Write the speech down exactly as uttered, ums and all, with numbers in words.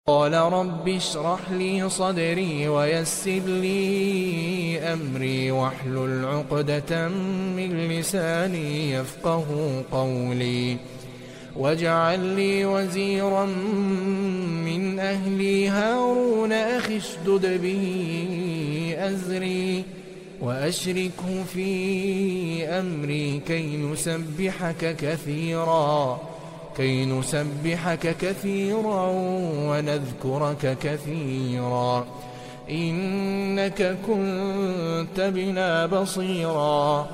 قال رب اشرح لي صدري ويسر لي أمري واحلل عقدة من لساني يفقه قولي واجعل لي وزيرا من أهلي هارون أخي اشدد به أزري وأشركه في أمري كي نسبحك كثيرا كي نسبحك كثيرا ونذكرك كثيرا إنك كنت بنا بصيرا